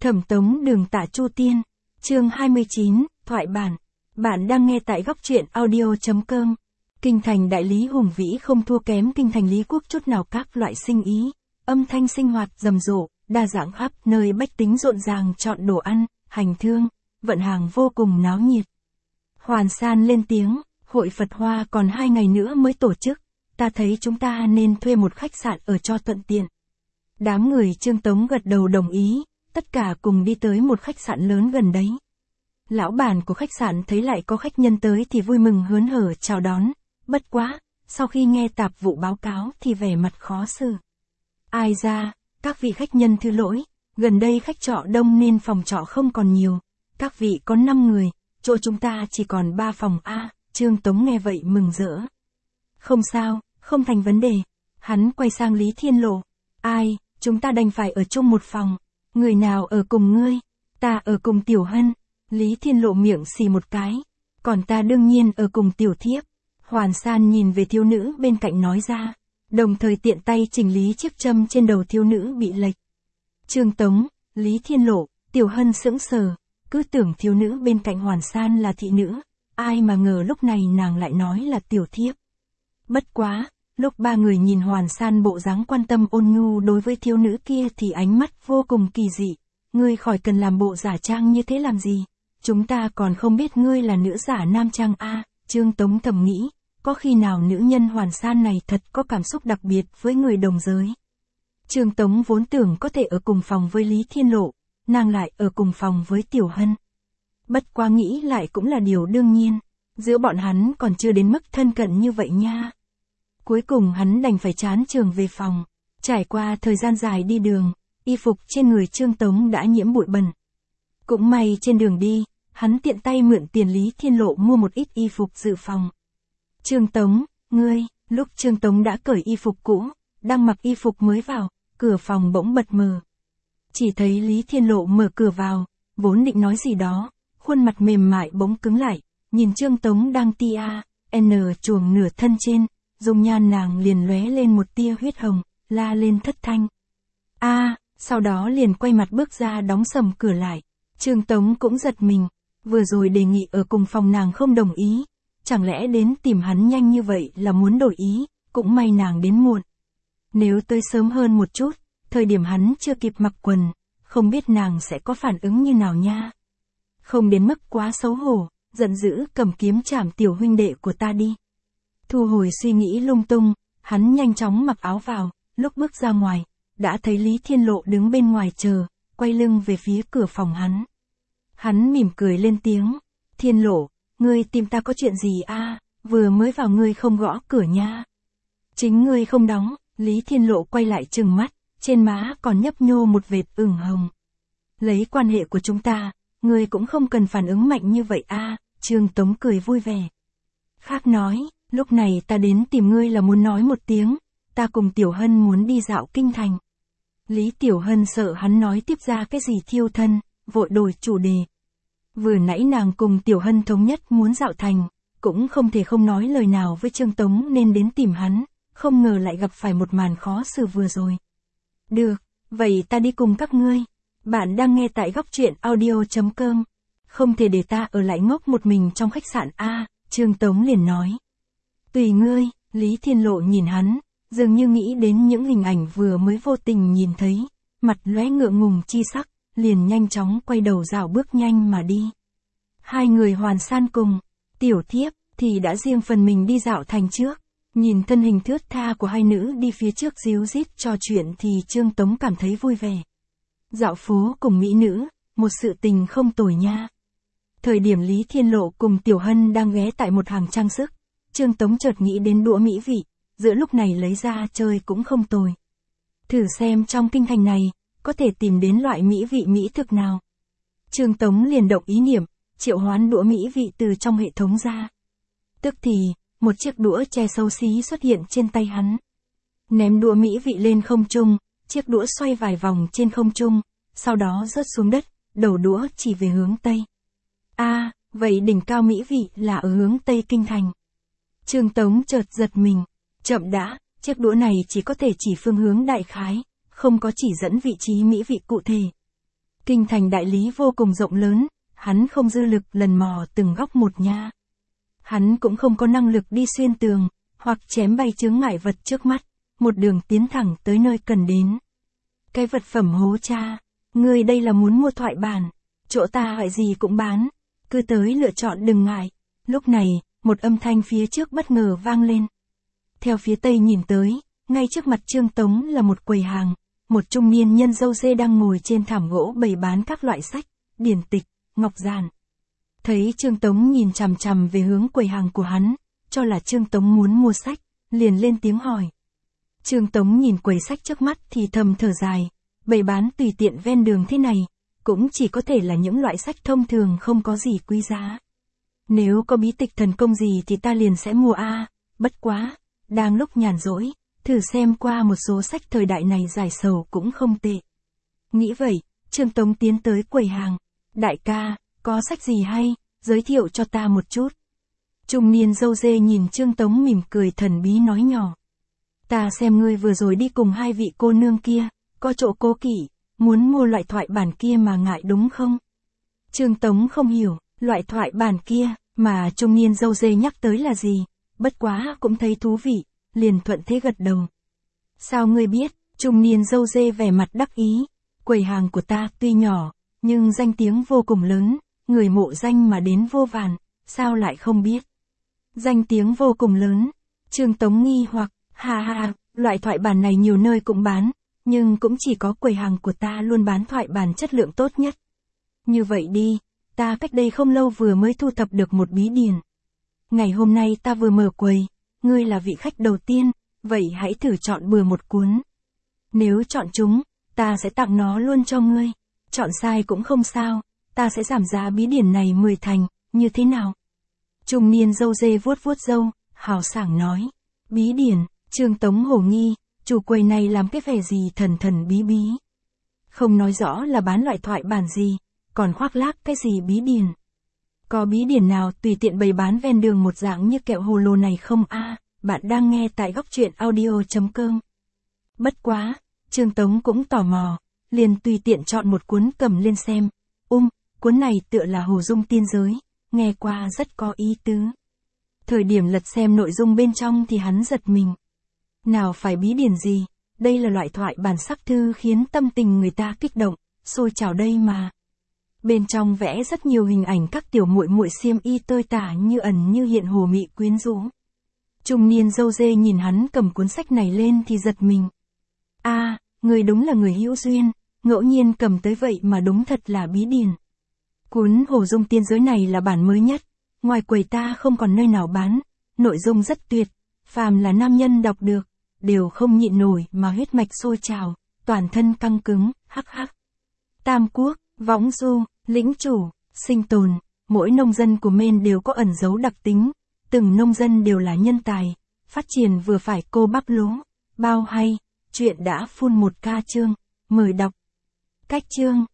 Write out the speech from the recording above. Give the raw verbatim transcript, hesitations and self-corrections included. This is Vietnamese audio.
Thẩm Tống Đường Tạ Chu Tiên, chương hai mươi chín, thoại bản. Bạn đang nghe tại góc truyện audio chấm com. Kinh thành đại lý hùng vĩ không thua kém kinh thành Lý Quốc chút nào, các loại sinh ý, âm thanh sinh hoạt rầm rộ, đa dạng khắp nơi, bách tính rộn ràng chọn đồ ăn, hành thương, vận hàng vô cùng náo nhiệt. Hoàn San lên tiếng, hội Phật Hoa còn hai ngày nữa mới tổ chức, ta thấy chúng ta nên thuê một khách sạn ở cho thuận tiện. Đám người Trương Tống gật đầu đồng ý, tất cả cùng đi tới một khách sạn lớn gần đấy. Lão bản của khách sạn thấy lại có khách nhân tới thì vui mừng hớn hở chào đón, bất quá, sau khi nghe tạp vụ báo cáo thì vẻ mặt khó xử. Ai ra, các vị khách nhân thứ lỗi, gần đây khách trọ đông nên phòng trọ không còn nhiều, các vị có năm người, chỗ chúng ta chỉ còn ba phòng a. Trương Tống nghe vậy mừng rỡ. Không sao, không thành vấn đề. Hắn quay sang Lý Thiên Lộ. Ai, chúng ta đành phải ở chung một phòng. Người nào ở cùng ngươi? Ta ở cùng Tiểu Hân. Lý Thiên Lộ miệng xì một cái. Còn ta đương nhiên ở cùng Tiểu Thiếp. Hoàn San nhìn về thiếu nữ bên cạnh nói ra. Đồng thời tiện tay chỉnh lý chiếc châm trên đầu thiếu nữ bị lệch. Trương Tống, Lý Thiên Lộ, Tiểu Hân sững sờ. Cứ tưởng thiếu nữ bên cạnh Hoàn San là thị nữ. Ai mà ngờ lúc này nàng lại nói là Tiểu Thiếp. Bất quá, lúc ba người nhìn Hoàn San bộ dáng quan tâm ôn nhu đối với thiếu nữ kia thì ánh mắt vô cùng kỳ dị. Ngươi khỏi cần làm bộ giả trang như thế làm gì? Chúng ta còn không biết ngươi là nữ giả nam trang a. Trương Tống thầm nghĩ, có khi nào nữ nhân Hoàn San này thật có cảm xúc đặc biệt với người đồng giới. Trương Tống vốn tưởng có thể ở cùng phòng với Lý Thiên Lộ, nàng lại ở cùng phòng với Tiểu Hân. Bất quá nghĩ lại cũng là điều đương nhiên, giữa bọn hắn còn chưa đến mức thân cận như vậy nha. Cuối cùng hắn đành phải trán trường về phòng. Trải qua thời gian dài đi đường, y phục trên người Trương Tống đã nhiễm bụi bẩn. Cũng may trên đường đi, hắn tiện tay mượn tiền Lý Thiên Lộ mua một ít y phục dự phòng. Trương Tống, ngươi, lúc Trương Tống đã cởi y phục cũ, đang mặc y phục mới vào, cửa phòng bỗng bật mờ. Chỉ thấy Lý Thiên Lộ mở cửa vào, vốn định nói gì đó, khuôn mặt mềm mại bỗng cứng lại, nhìn Trương Tống đang tia, n chuồng nửa thân trên, dung nhan nàng liền lóe lên một tia huyết hồng, la lên thất thanh. A, sau đó liền quay mặt bước ra đóng sầm cửa lại. Trương Tống cũng giật mình, vừa rồi đề nghị ở cùng phòng nàng không đồng ý, chẳng lẽ đến tìm hắn nhanh như vậy là muốn đổi ý, cũng may nàng đến muộn. Nếu tới sớm hơn một chút, thời điểm hắn chưa kịp mặc quần, không biết nàng sẽ có phản ứng như nào nha. Không đến mức quá xấu hổ, giận dữ cầm kiếm chảm tiểu huynh đệ của ta đi. Thu hồi suy nghĩ lung tung, hắn nhanh chóng mặc áo vào, lúc bước ra ngoài, đã thấy Lý Thiên Lộ đứng bên ngoài chờ, quay lưng về phía cửa phòng hắn. Hắn mỉm cười lên tiếng, Thiên Lộ, ngươi tìm ta có chuyện gì a? Vừa mới vào ngươi không gõ cửa nha. Chính ngươi không đóng. Lý Thiên Lộ quay lại trừng mắt, trên má còn nhấp nhô một vệt ửng hồng. Lấy quan hệ của chúng ta, ngươi cũng không cần phản ứng mạnh như vậy a. Trương Tống cười vui vẻ. Khác nói, lúc này ta đến tìm ngươi là muốn nói một tiếng, ta cùng Tiểu Hân muốn đi dạo kinh thành. Lý Tiểu Hân sợ hắn nói tiếp ra cái gì thiêu thân, vội đổi chủ đề. Vừa nãy nàng cùng Tiểu Hân thống nhất muốn dạo thành, cũng không thể không nói lời nào với Trương Tống nên đến tìm hắn, không ngờ lại gặp phải một màn khó xử vừa rồi. Được, vậy ta đi cùng các ngươi. Bạn đang nghe tại góc truyện audio chấm com. Không thể để ta ở lại ngốc một mình trong khách sạn a. Trương Tống liền nói. Tùy ngươi. Lý Thiên Lộ nhìn hắn, dường như nghĩ đến những hình ảnh vừa mới vô tình nhìn thấy, mặt lóe ngượng ngùng chi sắc, liền nhanh chóng quay đầu rảo bước nhanh mà đi. Hai người Hoàn San cùng Tiểu Thiếp thì đã riêng phần mình đi dạo thành trước. Nhìn thân hình thướt tha của hai nữ đi phía trước díu dít trò chuyện thì Trương Tống cảm thấy vui vẻ. Dạo phố cùng mỹ nữ, một sự tình không tồi nha. Thời điểm Lý Thiên Lộ cùng Tiểu Hân đang ghé tại một hàng trang sức, Trương Tống chợt nghĩ đến đũa mỹ vị, giữa lúc này lấy ra chơi cũng không tồi. Thử xem trong kinh thành này, có thể tìm đến loại mỹ vị mỹ thực nào. Trương Tống liền động ý niệm, triệu hoán đũa mỹ vị từ trong hệ thống ra. Tức thì, một chiếc đũa tre xấu xí xuất hiện trên tay hắn. Ném đũa mỹ vị lên không trung, chiếc đũa xoay vài vòng trên không trung, sau đó rớt xuống đất, đầu đũa chỉ về hướng Tây. A, à, vậy đỉnh cao mỹ vị là ở hướng Tây kinh thành. Trương Tống chợt giật mình, chậm đã, chiếc đũa này chỉ có thể chỉ phương hướng đại khái, không có chỉ dẫn vị trí mỹ vị cụ thể. Kinh thành đại lý vô cùng rộng lớn, hắn không dư lực lần mò từng góc một nha. Hắn cũng không có năng lực đi xuyên tường, hoặc chém bay chướng ngại vật trước mắt, một đường tiến thẳng tới nơi cần đến. Cái vật phẩm hố cha, ngươi đây là muốn mua thoại bản, chỗ ta hỏi gì cũng bán, cứ tới lựa chọn đừng ngại. Lúc này, một âm thanh phía trước bất ngờ vang lên. Theo phía tây nhìn tới, ngay trước mặt Trương Tống là một quầy hàng, một trung niên nhân râu dê đang ngồi trên thảm gỗ bày bán các loại sách, điển tịch, ngọc giản. Thấy Trương Tống nhìn chằm chằm về hướng quầy hàng của hắn, cho là Trương Tống muốn mua sách, liền lên tiếng hỏi. Trương Tống nhìn quầy sách trước mắt thì thầm thở dài, bày bán tùy tiện ven đường thế này, cũng chỉ có thể là những loại sách thông thường không có gì quý giá. Nếu có bí tịch thần công gì thì ta liền sẽ mua a, bất quá, đang lúc nhàn rỗi, thử xem qua một số sách thời đại này giải sầu cũng không tệ. Nghĩ vậy, Trương Tống tiến tới quầy hàng, đại ca, có sách gì hay, giới thiệu cho ta một chút. Trung niên râu dê nhìn Trương Tống mỉm cười thần bí nói nhỏ. Ta xem ngươi vừa rồi đi cùng hai vị cô nương kia, có chỗ cố kỵ, muốn mua loại thoại bản kia mà ngại đúng không? Trương Tống không hiểu, loại thoại bản kia, mà trung niên râu dê nhắc tới là gì, bất quá cũng thấy thú vị, liền thuận thế gật đầu. Sao ngươi biết? Trung niên râu dê vẻ mặt đắc ý, quầy hàng của ta tuy nhỏ, nhưng danh tiếng vô cùng lớn, người mộ danh mà đến vô vàn, sao lại không biết? Danh tiếng vô cùng lớn, Trương Tống nghi hoặc, ha ha, loại thoại bản này nhiều nơi cũng bán, nhưng cũng chỉ có quầy hàng của ta luôn bán thoại bản chất lượng tốt nhất. Như vậy đi, ta cách đây không lâu vừa mới thu thập được một bí điển. Ngày hôm nay ta vừa mở quầy, ngươi là vị khách đầu tiên, vậy hãy thử chọn bừa một cuốn. Nếu chọn chúng, ta sẽ tặng nó luôn cho ngươi. Chọn sai cũng không sao, ta sẽ giảm giá bí điển này mười thành, như thế nào? Trung niên râu dê vuốt vuốt râu, hào sảng nói. Bí điển, Trương Tống hổ nghi, chủ quầy này làm cái vẻ gì thần thần bí bí. Không nói rõ là bán loại thoại bản gì, còn khoác lác cái gì bí điển. Có bí điển nào tùy tiện bày bán ven đường một dạng như kẹo hồ lô này không a? Bạn đang nghe tại góc truyện audio chấm com. Bất quá, Trương Tống cũng tò mò, liền tùy tiện chọn một cuốn cầm lên xem. Um, cuốn này tựa là Hồ Dung Tiên Giới, nghe qua rất có ý tứ. Thời điểm lật xem nội dung bên trong thì hắn giật mình. Nào phải bí điển gì, đây là loại thoại bản sắc thư khiến tâm tình người ta kích động, sôi trào đây mà. Bên trong vẽ rất nhiều hình ảnh các tiểu muội muội xiêm y tơi tả như ẩn như hiện hồ mị quyến rũ. Trung niên râu dê nhìn hắn cầm cuốn sách này lên thì giật mình. A, à, người đúng là người hữu duyên, ngẫu nhiên cầm tới vậy mà đúng thật là bí điển. Cuốn Hồ Dung Tiên Giới này là bản mới nhất, ngoài quầy ta không còn nơi nào bán, nội dung rất tuyệt, phàm là nam nhân đọc được, đều không nhịn nổi mà huyết mạch sôi trào, toàn thân căng cứng, hắc hắc. Tam quốc, võng du, lĩnh chủ, sinh tồn, mỗi nông dân của Maine đều có ẩn dấu đặc tính, từng nông dân đều là nhân tài, phát triển vừa phải cô bắp lúa, bao hay, chuyện đã phun một ca chương, mời đọc. Cách chương